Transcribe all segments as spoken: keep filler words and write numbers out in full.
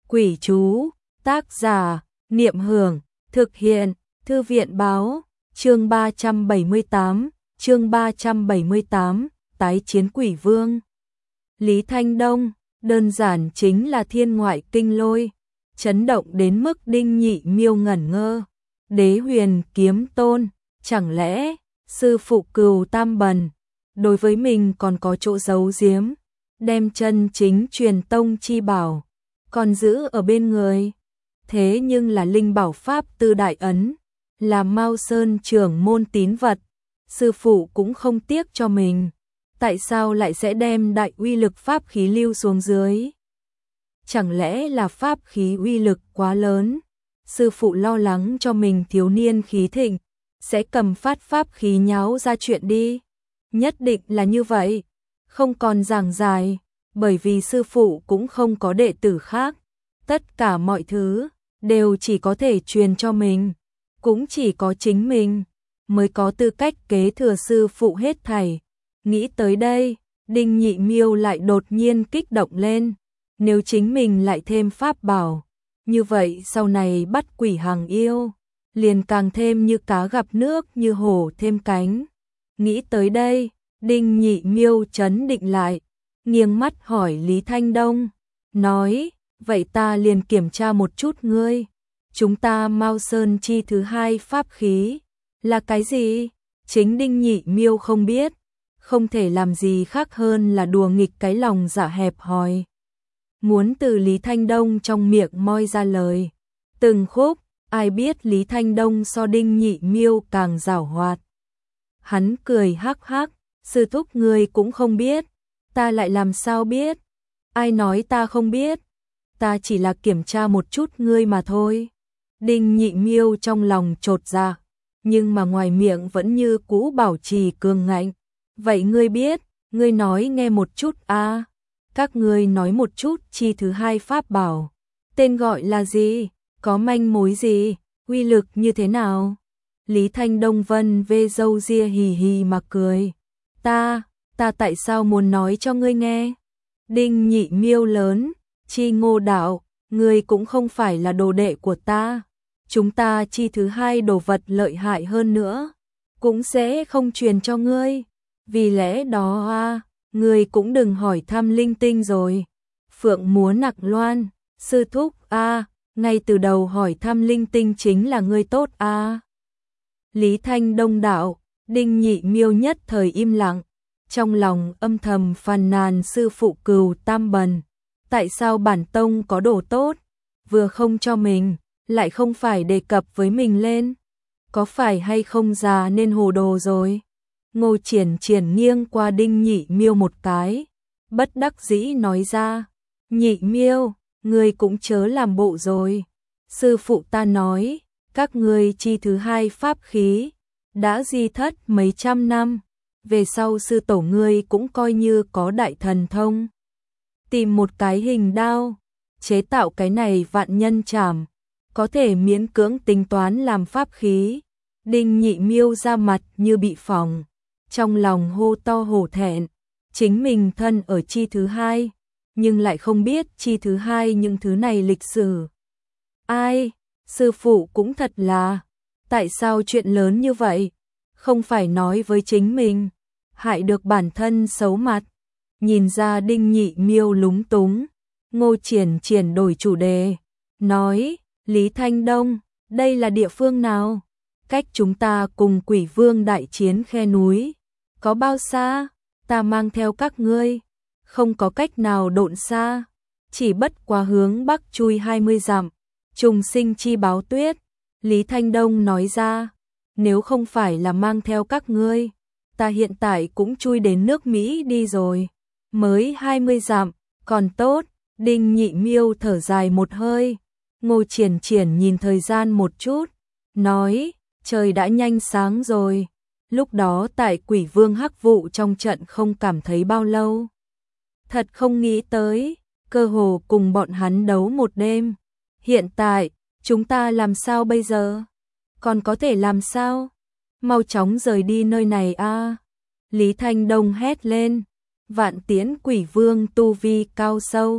Quỷ chú, tác giả, Niệm Hưởng, thực hiện, Thư viện báo, chương ba trăm bảy mươi tám, chương ba trăm bảy mươi tám, tái chiến quỷ vương. Lý Thanh Đông, đơn giản chính là thiên ngoại kinh lôi, chấn động đến mức Đinh Nhị Miêu ngẩn ngơ. Đế Huyền Kiếm Tôn, chẳng lẽ sư phụ Cừu Tam Bần đối với mình còn có chỗ giấu giếm, đem chân chính truyền tông chi bảo còn giữ ở bên người. Thế nhưng là linh bảo pháp Tư Đại Ấn, là Mao Sơn trưởng môn tín vật, sư phụ cũng không tiếc cho mình, tại sao lại sẽ đem đại uy lực pháp khí lưu xuống dưới? Chẳng lẽ là pháp khí uy lực quá lớn, sư phụ lo lắng cho mình thiếu niên khí thịnh, sẽ cầm phát pháp khí nháo ra chuyện đi? Nhất định là như vậy, không còn giảng dài, bởi vì sư phụ cũng không có đệ tử khác, tất cả mọi thứ đều chỉ có thể truyền cho mình, cũng chỉ có chính mình mới có tư cách kế thừa sư phụ hết thảy. Nghĩ tới đây, Đinh Nhị Miêu lại đột nhiên kích động lên, nếu chính mình lại thêm pháp bảo, như vậy sau này bắt quỷ hàng yêu, liền càng thêm như cá gặp nước, như hổ thêm cánh. Nghĩ tới đây, Đinh Nhị Miêu trấn định lại, nghiêng mắt hỏi Lý Thanh Đông, nói, vậy ta liền kiểm tra một chút ngươi, chúng ta Mao Sơn chi thứ hai pháp khí là cái gì? Chính Đinh Nhị Miêu không biết, không thể làm gì khác hơn là đùa nghịch cái lòng dạ hẹp hòi, muốn từ Lý Thanh Đông trong miệng moi ra lời từng khúc. Ai biết Lý Thanh Đông so Đinh Nhị Miêu càng giảo hoạt. Hắn cười hắc hắc, sư thúc ngươi cũng không biết, ta lại làm sao biết? Ai nói ta không biết? Ta chỉ là kiểm tra một chút ngươi mà thôi. Đinh Nhị Miêu trong lòng chột dạ, nhưng mà ngoài miệng vẫn như cũ bảo trì cường ngạnh. Vậy ngươi biết, ngươi nói nghe một chút a. À, các ngươi nói một chút chi thứ hai pháp bảo, tên gọi là gì? Có manh mối gì? Uy lực như thế nào? Lý Thanh Đông vân vê râu ria hì hì mà cười. Ta, ta tại sao muốn nói cho ngươi nghe? Đinh Nhị Miêu lớn, Chi Ngô đạo, ngươi cũng không phải là đồ đệ của ta. Chúng ta chi thứ hai đồ vật lợi hại hơn nữa, cũng sẽ không truyền cho ngươi. Vì lẽ đó a, ngươi cũng đừng hỏi thăm linh tinh rồi. Phượng múa nặc loan, sư thúc a, ngay từ đầu hỏi thăm linh tinh chính là ngươi tốt a. Lý Thanh Đông đạo, Đinh Nhị Miêu nhất thời im lặng, trong lòng âm thầm phàn nàn sư phụ Cừu Tam Bần, tại sao bản tông có đồ tốt, vừa không cho mình, lại không phải đề cập với mình lên, có phải hay không già nên hồ đồ rồi? Ngô Triển Triển nghiêng qua Đinh Nhị Miêu một cái, bất đắc dĩ nói ra, Nhị Miêu, ngươi cũng chớ làm bộ rồi. Sư phụ ta nói, các ngươi chi thứ hai pháp khí đã di thất mấy trăm năm, về sau sư tổ ngươi cũng coi như có đại thần thông, tìm một cái hình đao, chế tạo cái này vạn nhân trảm, có thể miễn cưỡng tính toán làm pháp khí. Đinh Nhị Miêu ra mặt như bị phỏng, trong lòng hô to hổ thẹn, chính mình thân ở chi thứ hai, nhưng lại không biết chi thứ hai những thứ này lịch sử. Ai, sư phụ cũng thật là, tại sao chuyện lớn như vậy, không phải nói với chính mình, hại được bản thân xấu mặt. Nhìn ra Đinh Nhị Miêu lúng túng, Ngô Triển Triển đổi chủ đề, nói, Lý Thanh Đông, đây là địa phương nào? Cách chúng ta cùng quỷ vương đại chiến khe núi có bao xa? Ta mang theo các ngươi, không có cách nào độn xa, chỉ bất quá hướng bắc chui hai mươi dặm, trùng sinh chi báo tuyết. Lý Thanh Đông nói ra, nếu không phải là mang theo các ngươi, ta hiện tại cũng chui đến nước Mỹ đi rồi, mới hai mươi dặm, còn tốt. Đinh Nhị Miêu thở dài một hơi, Ngô Triển Triển nhìn thời gian một chút, nói, trời đã nhanh sáng rồi. Lúc đó tại quỷ vương hắc vụ trong trận không cảm thấy bao lâu. Thật không nghĩ tới, cơ hồ cùng bọn hắn đấu một đêm. Hiện tại, chúng ta làm sao bây giờ? Còn có thể làm sao? Mau chóng rời đi nơi này a. Lý Thanh Đông hét lên, vạn tiễn quỷ vương tu vi cao sâu,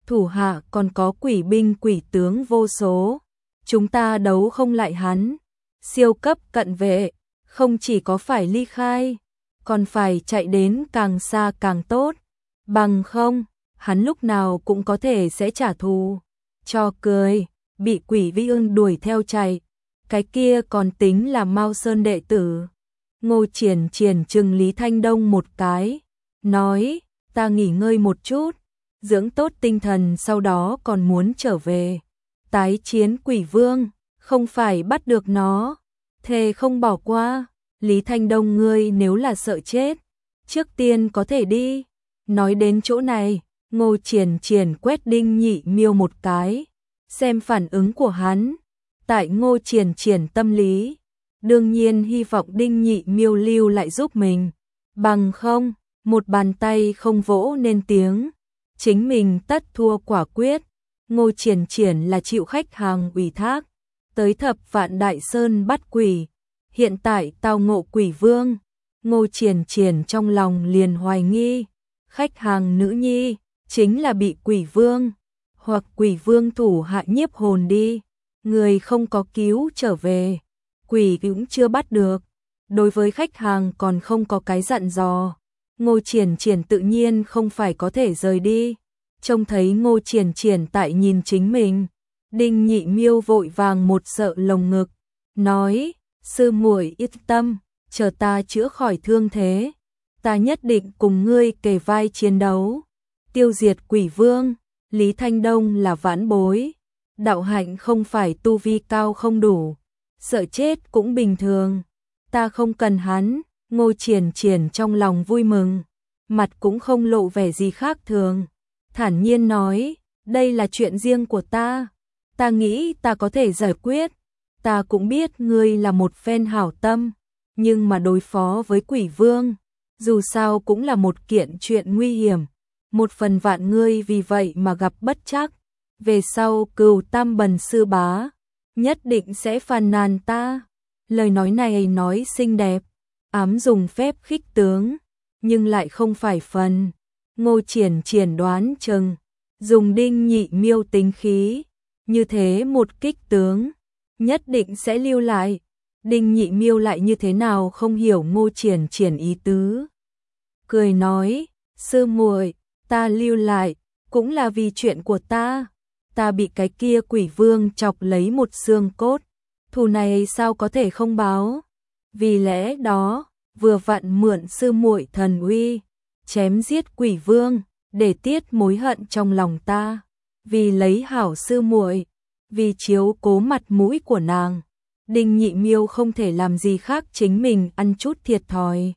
thủ hạ còn có quỷ binh quỷ tướng vô số. Chúng ta đấu không lại hắn. Siêu cấp cận vệ, không chỉ có phải ly khai, còn phải chạy đến càng xa càng tốt. Bằng không, hắn lúc nào cũng có thể sẽ trả thù. Cho cười, bị quỷ vi ương đuổi theo chạy. Cái kia còn tính là Mao Sơn đệ tử. Ngô Triển Triển trừng Lý Thanh Đông một cái, nói, ta nghỉ ngơi một chút, dưỡng tốt tinh thần sau đó còn muốn trở về. Tái chiến quỷ vương, không phải bắt được nó, thề không bỏ qua. Lý Thanh Đông ngươi nếu là sợ chết, trước tiên có thể đi. Nói đến chỗ này, Ngô Triển Triển quét Đinh Nhị Miêu một cái, xem phản ứng của hắn. Tại Ngô Triển Triển tâm lý, đương nhiên hy vọng Đinh Nhị Miêu lưu lại giúp mình. Bằng không, một bàn tay không vỗ nên tiếng, chính mình tất thua quả quyết. Ngô Triển Triển là chịu khách hàng ủy thác, tới thập vạn đại sơn bắt quỷ. Hiện tại tao ngộ quỷ vương, Ngô Triển Triển trong lòng liền hoài nghi, khách hàng nữ nhi, chính là bị quỷ vương, hoặc quỷ vương thủ hạ nhiếp hồn đi. Người không có cứu trở về, quỷ cũng chưa bắt được. Đối với khách hàng còn không có cái dặn dò, Ngô Triển Triển tự nhiên không phải có thể rời đi. Trông thấy Ngô Triển Triển tại nhìn chính mình, Đinh Nhị Miêu vội vàng một sợ lồng ngực, nói, sư muội yên tâm, chờ ta chữa khỏi thương thế, ta nhất định cùng ngươi kề vai chiến đấu, tiêu diệt quỷ vương. Lý Thanh Đông là vãn bối, đạo hạnh không phải tu vi cao không đủ, sợ chết cũng bình thường, ta không cần hắn. Ngô Triển Triển trong lòng vui mừng, mặt cũng không lộ vẻ gì khác thường, thản nhiên nói, đây là chuyện riêng của ta, ta nghĩ ta có thể giải quyết. Ta cũng biết ngươi là một phen hảo tâm, nhưng mà đối phó với quỷ vương, dù sao cũng là một kiện chuyện nguy hiểm. Một phần vạn ngươi vì vậy mà gặp bất trắc, về sau Cửu Tam Bần sư bá nhất định sẽ phàn nàn ta. Lời nói này nói xinh đẹp, ám dùng phép khích tướng, nhưng lại không phải phần. Ngô Triển Triển đoán chừng dùng Đinh Nhị Miêu tính khí, như thế một kích tướng nhất định sẽ lưu lại. Đinh Nhị Miêu lại như thế nào không hiểu Ngô Triển Triển ý tứ, cười nói, sư muội, ta lưu lại cũng là vì chuyện của ta, ta bị cái kia quỷ vương chọc lấy một xương cốt, thù này sao có thể không báo. Vì lẽ đó, vừa vặn mượn sư muội thần uy, chém giết quỷ vương, để tiết mối hận trong lòng ta. Vì lấy hảo sư muội, vì chiếu cố mặt mũi của nàng, Đinh Nhị Miêu không thể làm gì khác chính mình ăn chút thiệt thòi.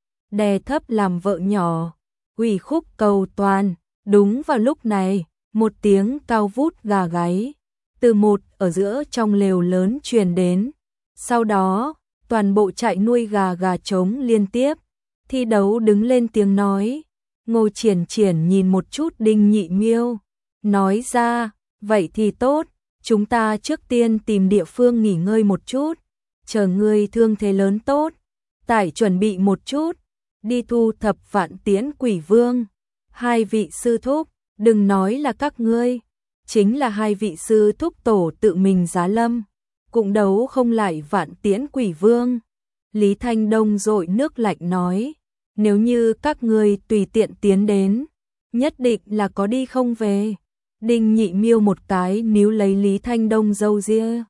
Đè thấp làm vợ nhỏ, ủy khúc cầu toàn. Đúng vào lúc này, một tiếng cao vút gà gáy từ một ở giữa trong lều lớn truyền đến. Sau đó, toàn bộ trại nuôi gà gà trống liên tiếp thi đấu đứng lên tiếng nói. Ngô Triển Triển nhìn một chút Đinh Nhị Miêu, nói ra, vậy thì tốt, chúng ta trước tiên tìm địa phương nghỉ ngơi một chút, chờ ngươi thương thế lớn tốt, tại chuẩn bị một chút, đi thu thập vạn tiễn quỷ vương. Hai vị sư thúc, đừng nói là các ngươi, chính là hai vị sư thúc tổ tự mình giá lâm, cũng đấu không lại vạn tiễn quỷ vương. Lý Thanh Đông dội nước lạnh nói, nếu như các ngươi tùy tiện tiến đến, nhất định là có đi không về. Đinh Nhị Miêu một cái níu lấy Lý Thanh Đông râu ria,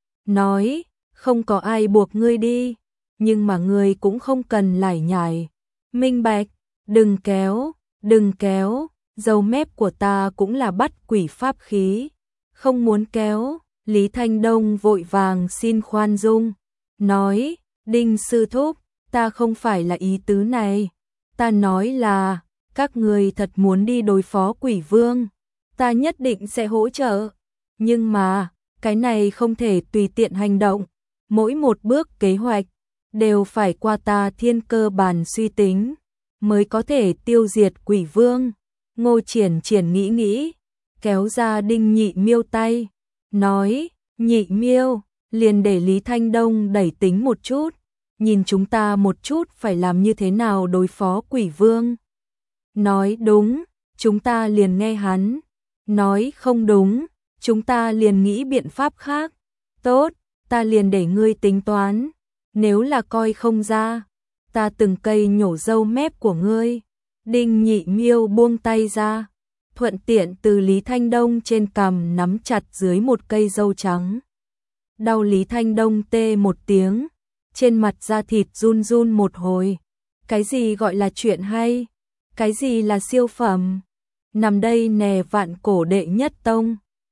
nói, không có ai buộc ngươi đi, nhưng mà ngươi cũng không cần lải nhải, minh bạch, đừng kéo, đừng kéo, dâu mép của ta cũng là bắt quỷ pháp khí, không muốn kéo. Lý Thanh Đông vội vàng xin khoan dung, nói, Đinh sư thúc, ta không phải là ý tứ này, ta nói là, các người thật muốn đi đối phó quỷ vương, ta nhất định sẽ hỗ trợ, nhưng mà, cái này không thể tùy tiện hành động, mỗi một bước kế hoạch, đều phải qua ta thiên cơ bàn suy tính, mới có thể tiêu diệt quỷ vương. Ngô Triển Triển nghĩ nghĩ, kéo ra Đinh Nhị Miêu tay, nói, Nhị Miêu, liền để Lý Thanh Đông đẩy tính một chút, nhìn chúng ta một chút phải làm như thế nào đối phó quỷ vương. Nói đúng, chúng ta liền nghe hắn. nói không đúng, chúng ta liền nghĩ biện pháp khác. Tốt, ta liền để ngươi tính toán, nếu là coi không ra, ta từng cây nhổ râu mép của ngươi. Đinh Nhị Miêu buông tay ra, thuận tiện từ Lý Thanh Đông trên cằm nắm chặt dưới một cây râu trắng. Đau Lý Thanh Đông tê một tiếng, trên mặt da thịt run run một hồi. Cái gì gọi là chuyện hay? Cái gì là siêu phẩm? Nằm đây nè vạn cổ đệ nhất tông.